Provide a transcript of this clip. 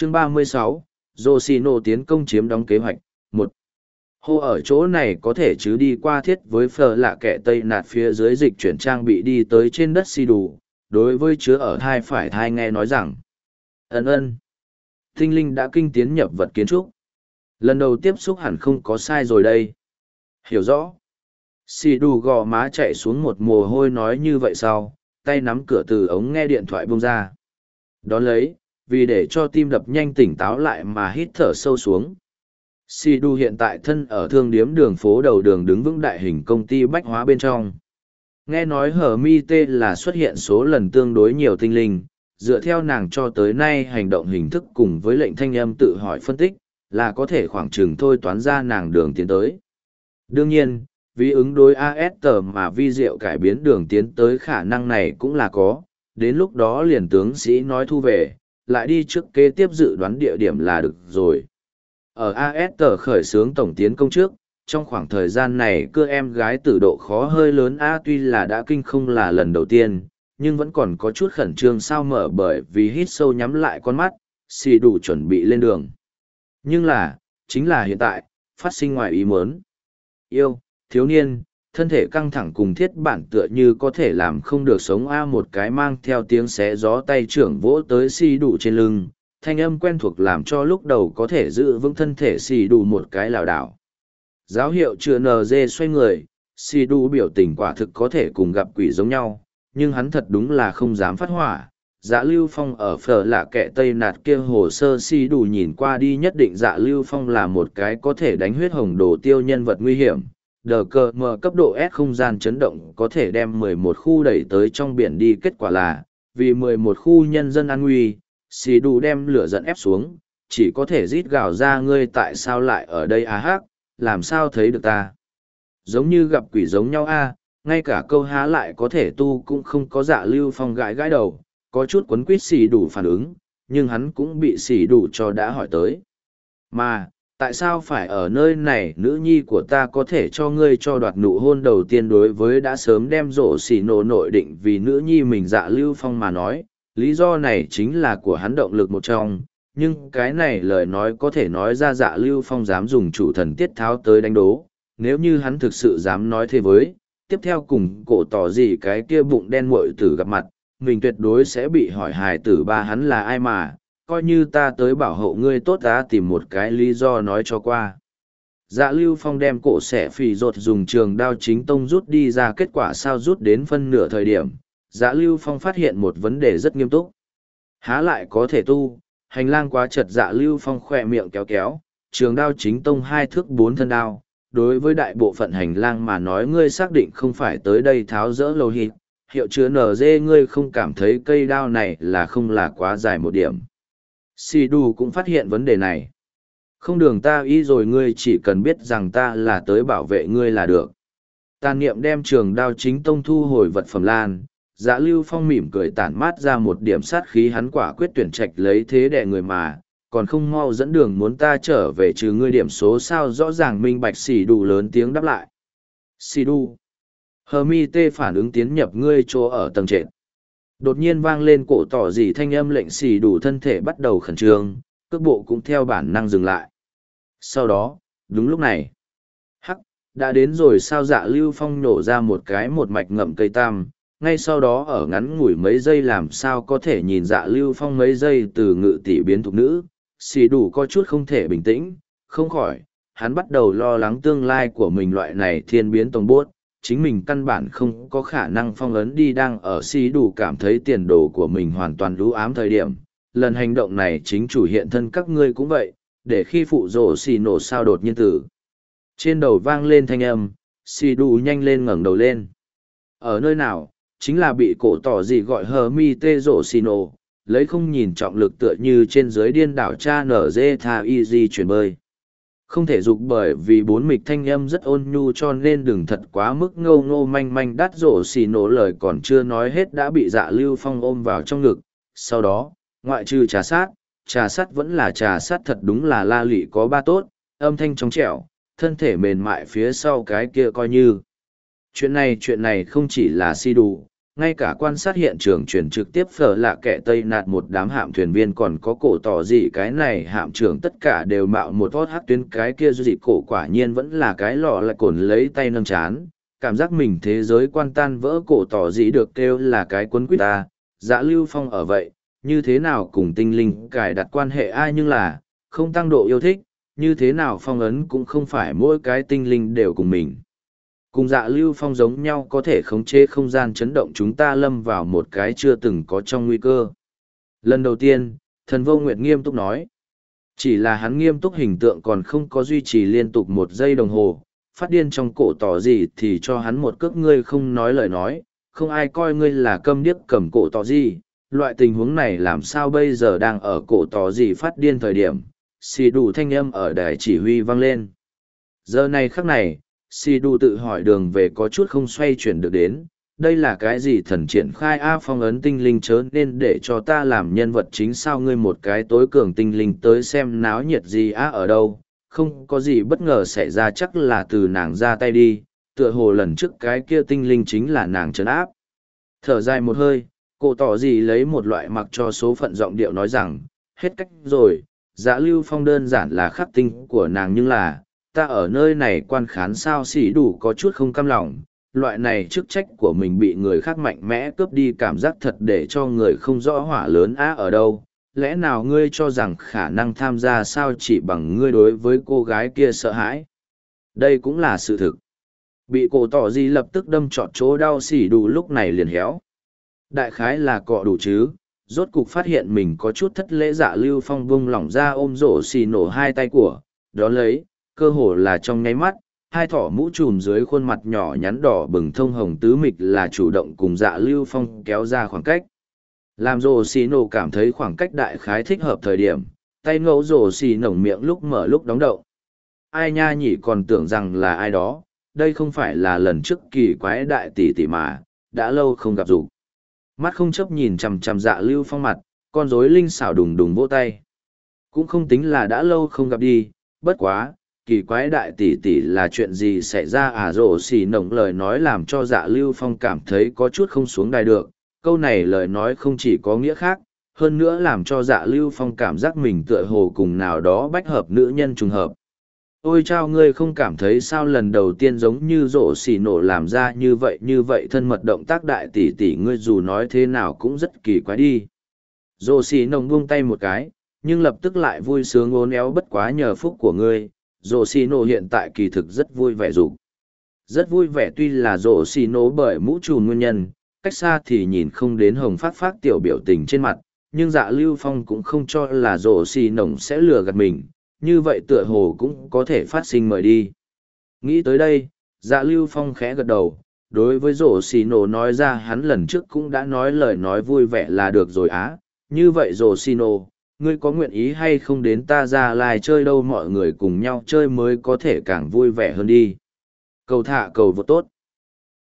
Chương 36, Yoshino tiến công chiếm đóng kế hoạch. 1. Hô ở chỗ này có thể chứ đi qua thiết với phở lạ kẻ tây nạt phía dưới dịch chuyển trang bị đi tới trên đất si đủ, đối với chứa ở thai phải thai nghe nói rằng. Ân. Tinh linh đã kinh tiến nhập vật kiến trúc. Lần đầu tiếp xúc hẳn không có sai rồi đây. Hiểu rõ. Si đủ gò má chạy xuống một mồ hôi nói như vậy sau, tay nắm cửa từ ống nghe điện thoại bông ra. Đón lấy, vì để cho tim đập nhanh tỉnh táo lại mà hít thở sâu xuống. Si đủ hiện tại thân ở thương điếm đường phố đầu đường đứng vững đại hình công ty bách hóa bên trong. Nghe nói hở mi tê là xuất hiện số lần tương đối nhiều tinh linh, dựa theo nàng cho tới nay hành động hình thức cùng với lệnh thanh âm tự hỏi phân tích, là có thể khoảng chừng thôi toán ra nàng đường tiến tới. Đương nhiên, vì ứng đối AST mà vi diệu cải biến đường tiến tới khả năng này cũng là có, đến lúc đó liền tướng sĩ nói thu về, lại đi trước kế tiếp dự đoán địa điểm là được rồi. Ở AST khởi xướng tổng tiến công trước, trong khoảng thời gian này cưa em gái tử độ khó hơi lớn tuy là đã kinh không là lần đầu tiên, nhưng vẫn còn có chút khẩn trương sao mở bởi vì hít sâu nhắm lại con mắt, xì đủ chuẩn bị lên đường. Nhưng chính là hiện tại, phát sinh ngoài ý muốn. Yêu, thiếu niên, thân thể căng thẳng cùng thiết bản tựa như có thể làm không được sống một cái mang theo tiếng xé gió tay trưởng vỗ tới xì đủ trên lưng, thanh âm quen thuộc làm cho lúc đầu có thể giữ vững thân thể xì đủ một cái lảo đảo. Giáo hiệu chưa NG xoay người, xì đủ biểu tình quả thực có thể cùng gặp quỷ giống nhau, nhưng hắn thật đúng là không dám phát hỏa. Dạ Lưu Phong ở phở lạ kẹ tây nạt kia hồ sơ xì đủ nhìn qua đi nhất định Dạ Lưu Phong là một cái có thể đánh huyết hồng đồ tiêu nhân vật nguy hiểm. Đờ cờ mờ cấp độ S không gian chấn động có thể đem 11 khu đẩy tới trong biển đi, kết quả là, vì 11 khu nhân dân an nguy, xì đủ đem lửa dẫn ép xuống, chỉ có thể rít gào ra ngươi tại sao lại ở đây hắc, làm sao thấy được ta. Giống như gặp quỷ giống nhau ngay cả câu há lại có thể tu cũng không có. Dạ Lưu Phong gãi gãi đầu, có chút quấn quýt xì đủ phản ứng, nhưng hắn cũng bị xì đủ cho đã hỏi tới. Mà, tại sao phải ở nơi này nữ nhi của ta có thể cho ngươi cho đoạt nụ hôn đầu tiên đối với đã sớm đem rổ xì nổ nội định vì nữ nhi mình Dạ Lưu Phong mà nói, lý do này chính là của hắn động lực một trong, nhưng cái này lời nói có thể nói ra Dạ Lưu Phong dám dùng chủ thần tiết tháo tới đánh đố, nếu như hắn thực sự dám nói thế với, tiếp theo cùng cổ tỏ gì cái kia bụng đen muội tử gặp mặt, mình tuyệt đối sẽ bị hỏi hài tử ba hắn là ai mà, coi như ta tới bảo hộ ngươi tốt ta tìm một cái lý do nói cho qua. Dạ Lưu Phong đem cổ xẻ phì rột dùng trường đao chính tông rút đi ra, kết quả sao rút đến phân nửa thời điểm, Dạ Lưu Phong phát hiện một vấn đề rất nghiêm túc. Há lại có thể tu, hành lang quá chật. Dạ Lưu Phong khỏe miệng kéo kéo, trường đao chính tông 2 thước 4 thân đao. Đối với đại bộ phận hành lang mà nói ngươi xác định không phải tới đây tháo rỡ lầu hít, hiệu chứa NG ngươi không cảm thấy cây đao này là không là quá dài một điểm. Xì đù cũng phát hiện vấn đề này. Không đường ta ý rồi, ngươi chỉ cần biết rằng ta là tới bảo vệ ngươi là được. Tàn niệm đem trường đao chính tông thu hồi vật phẩm lan. Dạ Lưu Phong mỉm cười tản mát ra một điểm sát khí, hắn quả quyết tuyển trạch lấy thế đè người mà, còn không mau dẫn đường muốn ta trở về trừ ngươi điểm số sao. Rõ ràng minh bạch. Xì đù lớn tiếng đáp lại. Xì đù. Hermite phản ứng tiến nhập ngươi chỗ ở tầng trệt. Đột nhiên vang lên cổ tỏ gì thanh âm lệnh xì đủ thân thể bắt đầu khẩn trương, cước bộ cũng theo bản năng dừng lại. Sau đó, đúng lúc này, đã đến rồi sao. Dạ Lưu Phong nổ ra một mạch ngậm cây tam, ngay sau đó ở ngắn ngủi mấy giây làm sao có thể nhìn Dạ Lưu Phong mấy giây từ ngự tỷ biến thục nữ, xì đủ có chút không thể bình tĩnh, không khỏi, hắn bắt đầu lo lắng tương lai của mình. Loại này thiên biến tông bốt, chính mình căn bản không có khả năng phong ấn đi. Đang ở xì đủ cảm thấy tiền đồ của mình hoàn toàn lú ám thời điểm, lần hành động này chính chủ hiện thân các ngươi cũng vậy, để khi phụ rổ xì nổ sao đột nhiên tử. Trên đầu vang lên thanh âm, xì đủ nhanh lên ngẩng đầu lên. Ở nơi nào, chính là bị cổ tỏ gì gọi hờ mi tê rổ xì nổ, lấy không nhìn trọng lực tựa như trên dưới điên đảo cha nở dê tha y di chuyển bơi. Không thể dục bởi vì bốn mịch thanh âm rất ôn nhu cho nên đừng thật quá mức ngâu ngô manh manh. Đắt rổ xì nổ lời còn chưa nói hết đã bị Dạ Lưu Phong ôm vào trong ngực. Sau đó, ngoại trừ trà sát vẫn là trà sát thật đúng là la lị có ba tốt, âm thanh trong trẻo, thân thể mềm mại phía sau cái kia coi như. Chuyện này không chỉ là si đủ, ngay cả quan sát hiện trường truyền trực tiếp phở lạ kẻ Tây Nạt một đám hạm thuyền viên còn có cổ tỏ gì cái này hạm trưởng tất cả đều mạo một hót hát tuyến cái kia dị cổ quả nhiên vẫn là cái lọ lại cồn lấy tay nâng chán, cảm giác mình thế giới quan tan vỡ cổ tỏ gì được kêu là cái quấn quýt ta, Dạ Lưu Phong ở vậy, như thế nào cùng tinh linh cài đặt quan hệ ai nhưng là, không tăng độ yêu thích, như thế nào phong ấn cũng không phải mỗi cái tinh linh đều cùng mình. Cùng Dạ Lưu Phong giống nhau có thể khống chế không gian chấn động chúng ta lâm vào một cái chưa từng có trong nguy cơ. Lần đầu tiên, thần vô nguyệt nghiêm túc nói. Chỉ là hắn nghiêm túc hình tượng còn không có duy trì liên tục 1 giây đồng hồ, phát điên trong cổ tỏ gì thì cho hắn một cước ngươi không nói lời nói, không ai coi ngươi là câm điếc cầm cổ tỏ gì. Loại tình huống này làm sao bây giờ đang ở cổ tỏ gì phát điên thời điểm, xì đủ thanh âm ở đài chỉ huy vang lên. Giờ này khắc này, xì đủ tự hỏi đường về có chút không xoay chuyển được đến, đây là cái gì thần triển khai A phong ấn tinh linh chớ nên để cho ta làm nhân vật chính sao ngươi một cái tối cường tinh linh tới xem náo nhiệt gì A ở đâu, không có gì bất ngờ xảy ra chắc là từ nàng ra tay đi, tựa hồ lần trước cái kia tinh linh chính là nàng trấn áp. Thở dài một hơi, cô tỏ gì lấy một loại mặc cho số phận giọng điệu nói rằng, hết cách rồi, Dạ Lưu Phong đơn giản là khắc tinh của nàng nhưng là, ta ở nơi này quan khán sao xỉ đủ có chút không cam lòng, loại này chức trách của mình bị người khác mạnh mẽ cướp đi cảm giác thật để cho người không rõ hỏa lớn á ở đâu, lẽ nào ngươi cho rằng khả năng tham gia sao chỉ bằng ngươi đối với cô gái kia sợ hãi. Đây cũng là sự thực. Bị cổ tỏ gì lập tức đâm trọt chỗ đau xỉ đủ lúc này liền héo. Đại khái là cọ đủ chứ, rốt cục phát hiện mình có chút thất lễ. Dạ Lưu Phong bung lỏng ra ôm rổ xì nổ hai tay của, đó lấy, cơ hồ là trong nháy mắt, hai thỏ mũ trùm dưới khuôn mặt nhỏ nhắn đỏ bừng thông hồng tứ mịch là chủ động cùng Dạ Lưu Phong kéo ra khoảng cách. Làm rổ xì nổ cảm thấy khoảng cách đại khái thích hợp thời điểm, tay ngẫu rổ xì nổng miệng lúc mở lúc đóng động. Ai nha nhỉ còn tưởng rằng là ai đó, đây không phải là lần trước kỳ quái đại tỷ tỷ mà, đã lâu không gặp dục. Mắt không chấp nhìn chằm chằm Dạ Lưu Phong mặt, con rối linh xảo đùng đùng vỗ tay. Cũng không tính là đã lâu không gặp đi, bất quá, kỳ quái đại tỷ tỷ là chuyện gì xảy ra à rổ xì nổng lời nói làm cho Dạ Lưu Phong cảm thấy có chút không xuống đài được. Câu này lời nói không chỉ có nghĩa khác, hơn nữa làm cho Dạ Lưu Phong cảm giác mình tựa hồ cùng nào đó bách hợp nữ nhân trùng hợp. Ôi chao ngươi không cảm thấy sao lần đầu tiên giống như rổ xì nổ làm ra như vậy thân mật động tác đại tỷ tỷ ngươi dù nói thế nào cũng rất kỳ quái đi. Rổ xì nồng buông tay một cái, nhưng lập tức lại vui sướng ốn éo bất quá nhờ phúc của ngươi, rổ xì nổ hiện tại kỳ thực rất vui vẻ dục. Rất vui vẻ tuy là rổ xì nổ bởi mũ trùm nguyên nhân, cách xa thì nhìn không đến hồng phát phát tiểu biểu tình trên mặt, nhưng Dạ Lưu Phong cũng không cho là rổ xì nồng sẽ lừa gạt mình. Như vậy tựa hồ cũng có thể phát sinh mời đi. Nghĩ tới đây, Dạ Lưu Phong khẽ gật đầu, đối với rổ xì nổ nói ra hắn lần trước cũng đã nói lời nói vui vẻ là được rồi á. Như vậy rổ xì nổ, ngươi có nguyện ý hay không đến ta ra lại chơi đâu mọi người cùng nhau chơi mới có thể càng vui vẻ hơn đi. Cầu thả cầu vô tốt.